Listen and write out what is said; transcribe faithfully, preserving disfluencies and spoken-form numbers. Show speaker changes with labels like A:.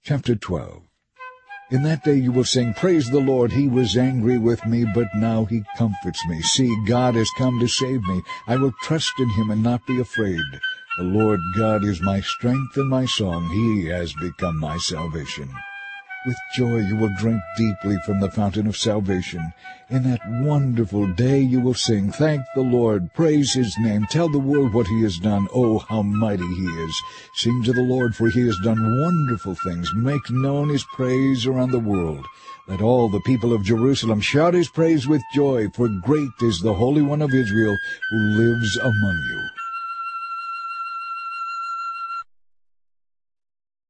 A: Chapter twelve. In that day you will sing, Praise the Lord, he was angry with me, but now he comforts me. See, God has come to save me. I will trust in him and not be afraid. The Lord God is my strength and my song. He has become my salvation. With joy you will drink deeply from the fountain of salvation. In that wonderful day you will sing, Thank the Lord, praise his name. Tell the world what he has done. Oh, how mighty he is. Sing to the Lord, for he has done wonderful things. Make known his praise around the world. Let all the people of Jerusalem shout his praise with joy, for great is the Holy One of Israel who lives among you.